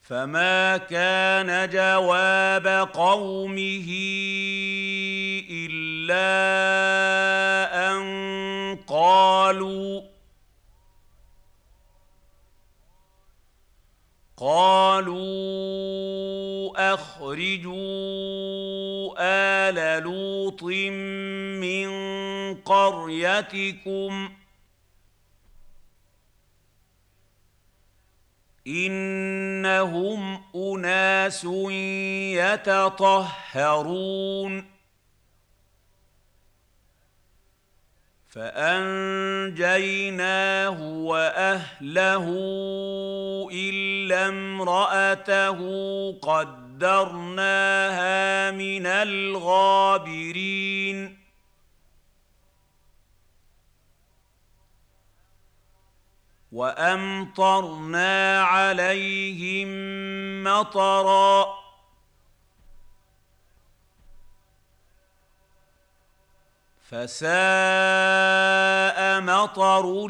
فما كان جواب قومه إلا أن قالوا أخرجوا آل لوط من قريتكم إنهم أناس يتطهرون فأنجيناه وأهله إلا امرأته قدرناها من الغابرين وأمطرنا عليهم مطرًا فساء مطر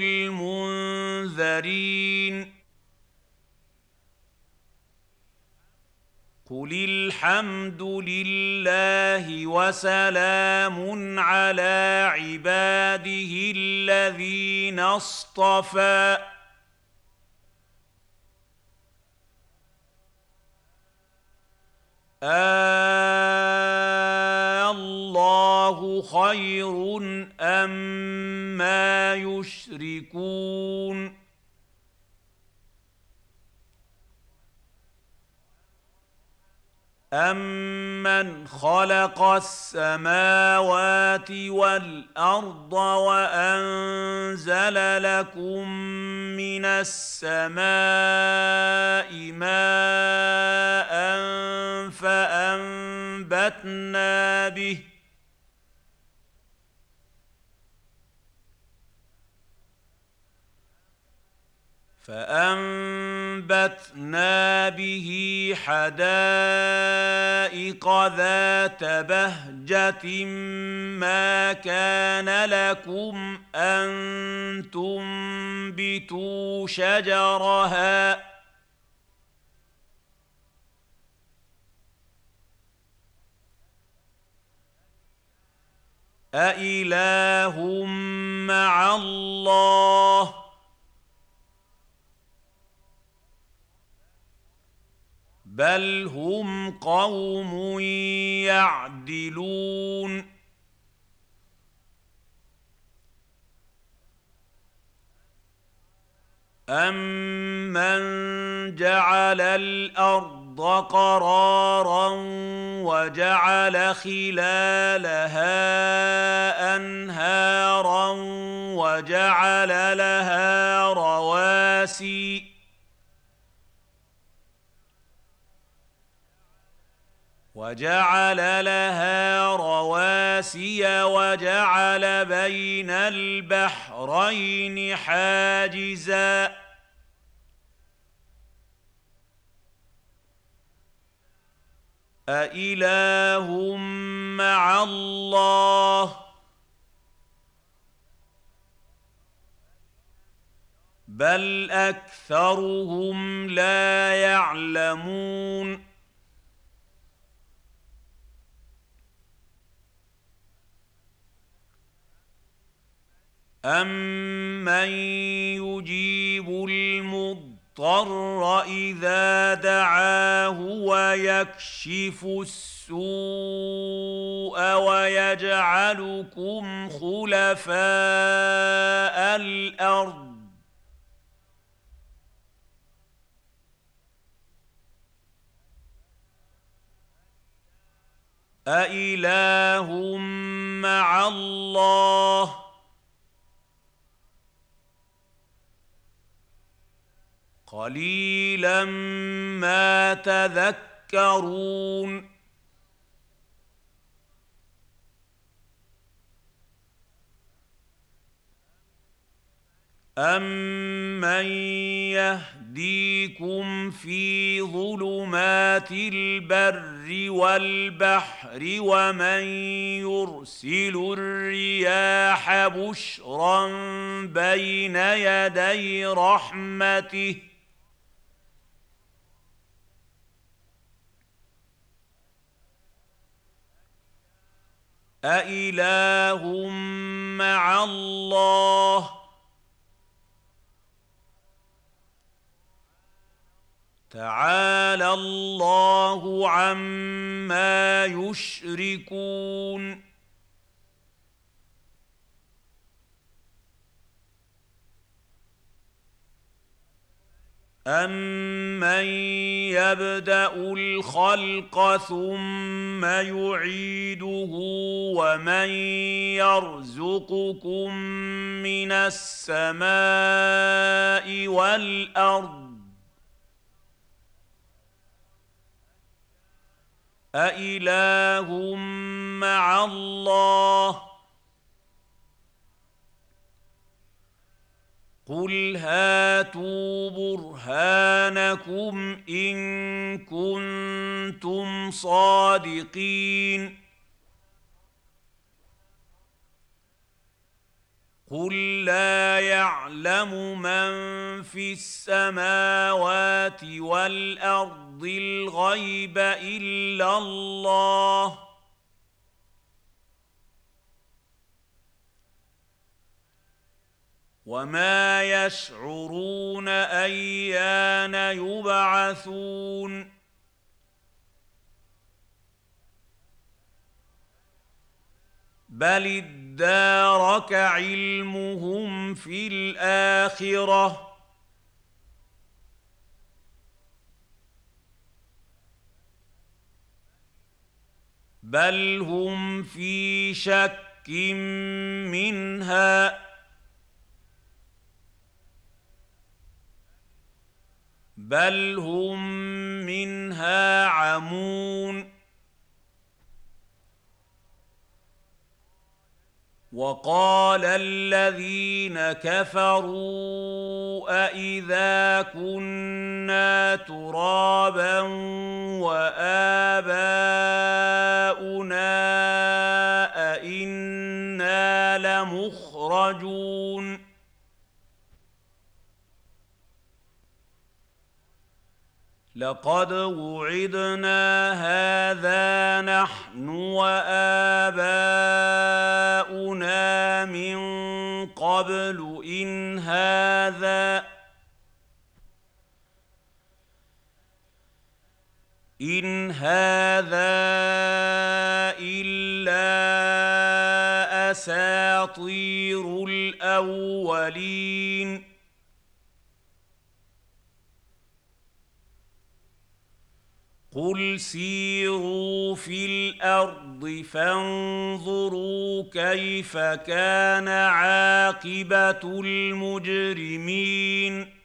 المنذرين قل الحمد لله وسلام على عباده الذين اصطفى الله خير أما يشركون أَمَّنْ خَلَقَ السَّمَاوَاتِ وَالْأَرْضَ وَأَنزَلَ لَكُم مِّنَ السَّمَاءِ مَاءً فأنبتنا به حدائق ذات بهجة ما كان لكم أن تنبتوا شجرها أإله مع الله بل هم قوم يعدلون أَمَّنْ جَعَلَ الْأَرْضَ قَرَارًا وَجَعَلَ خِلَالَهَا أَنْهَارًا وجعل لها رواسي وجعل بين البحرين حاجزا أإله مع الله بل أكثرهم لا يعلمون أَمَّن يُجِيبُ الْمُضْطَرَّ إِذَا دَعَاهُ وَيَكْشِفُ السُّوءَ وَيَجْعَلُكُمْ خُلَفَاءَ الْأَرْضِ أإله مع الله قليلا ما تذكرون أَمَّن يَهْدِيكُمْ فِي ظُلُمَاتِ الْبَرِّ وَالْبَحْرِ وَمَن يُرْسِلُ الرِّيَاحَ بُشْرًا بَيْنَ يَدَيْ رَحْمَتِهِ أإله مع الله تعالى الله عما يشركون أَمَّن يَبْدَأُ الْخَلْقَ ثُمَّ يُعِيدُهُ وَمَن يَرْزُقُكُم مِّنَ السَّمَاءِ وَالْأَرْضِ أَإِلَٰهٌ مَّعَ اللَّهِ قُلْ هَاتُوا بُرْهَانَكُمْ إِن كُنتُمْ صَادِقِينَ قُل لَّا يَعْلَمُ مَن فِي السَّمَاوَاتِ وَالْأَرْضِ الْغَيْبَ إِلَّا اللَّهُ وَمَا يَشْعُرُونَ أَيَّانَ يُبْعَثُونَ بَلِ ادَّارَكَ عِلْمُهُمْ فِي الْآخِرَةِ بَلْ هُمْ فِي شَكٍّ مِّنْهَا بَلْ هُم مِّنْهَا عَمُونَ وَقَالَ الَّذِينَ كَفَرُوا أَإِذَا كُنَّا تُرَابًا وَآبَاؤُنَا أَإِنَّا لَمُخْرَجُونَ لَقَدْ وُعِدْنَا هَٰذَا نَحْنُ وَآبَاؤُنَا مِن قَبْلُ إِنْ هَٰذَا إِلَّا أَسَاطِيرُ الْأَوَّلِينَ قُلْ سِيرُوا فِي الْأَرْضِ فَانظُرُوا كَيْفَ كَانَ عَاقِبَةُ الْمُجْرِمِينَ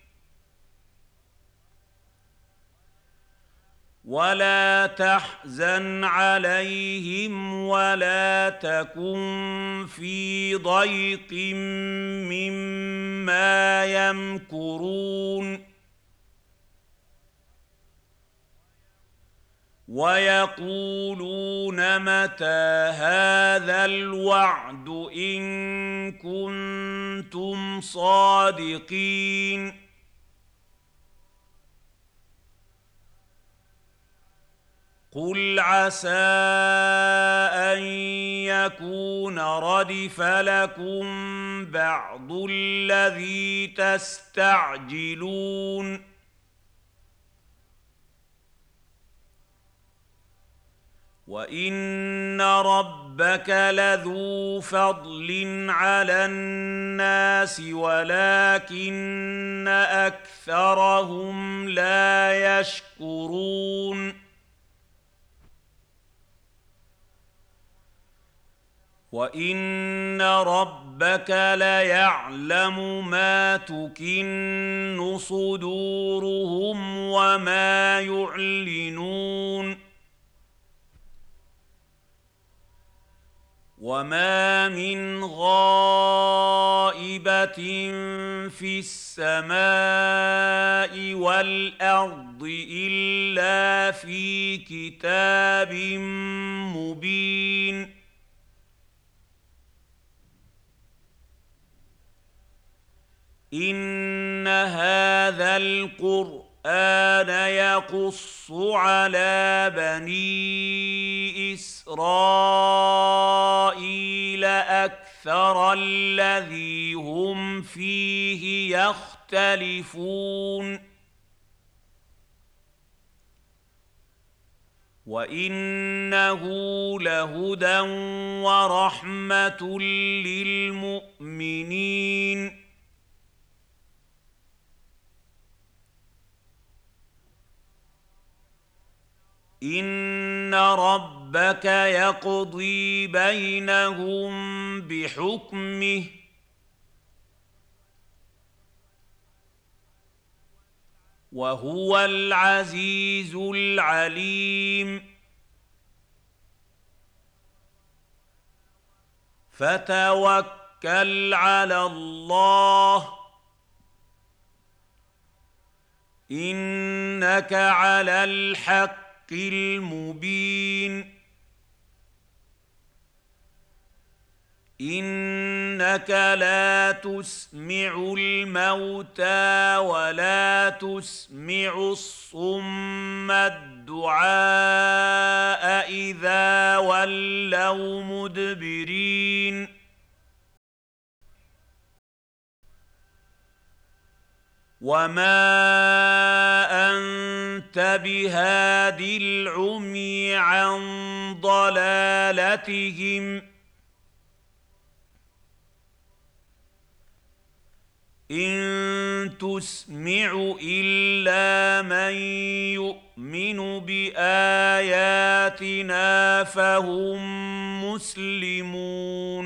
وَلَا تَحْزَنْ عَلَيْهِمْ وَلَا تَكُن فِي ضَيْقٍ مِّمَّا يَمْكُرُونَ وَيَقُولُونَ مَتَىٰ هَٰذَا الْوَعْدُ إِن كُنتُمْ صَادِقِينَ قُلْ عَسَىٰ أَن يَكُونَ رَدِفَ لَكُم بَعْضُ الَّذِي تَسْتَعْجِلُونَ وَإِنَّ رَبَّكَ لَذُو فَضْلٍ عَلَى النَّاسِ وَلَٰكِنَّ أَكْثَرَهُمْ لَا يَشْكُرُونَ وَإِنَّ رَبَّكَ لَيَعْلَمُ مَا تُكِنُّ صُدُورُهُمْ وَمَا يُعْلِنُونَ وَمَا مِنْ غَائِبَةٍ فِي السَّمَاءِ وَالْأَرْضِ إِلَّا فِي كِتَابٍ مُّبِينٍ إِنَّ هَٰذَا الْقُرْآنَ القرآن يقص على بني إسرائيل أكثر الذي هم فيه يختلفون وإنه لهدى ورحمة للمؤمنين إن ربك يقضي بينهم بحكمه وهو العزيز العليم فتوكل على الله إنك على الحق المبين إنك لا تسمع الموتى ولا تسمع الصم الدعاء إذا ولوا مدبرين وما أنت بهاد العمي عن ضلالتهم إن تسمع إلا من يؤمن بآياتنا فهم مسلمون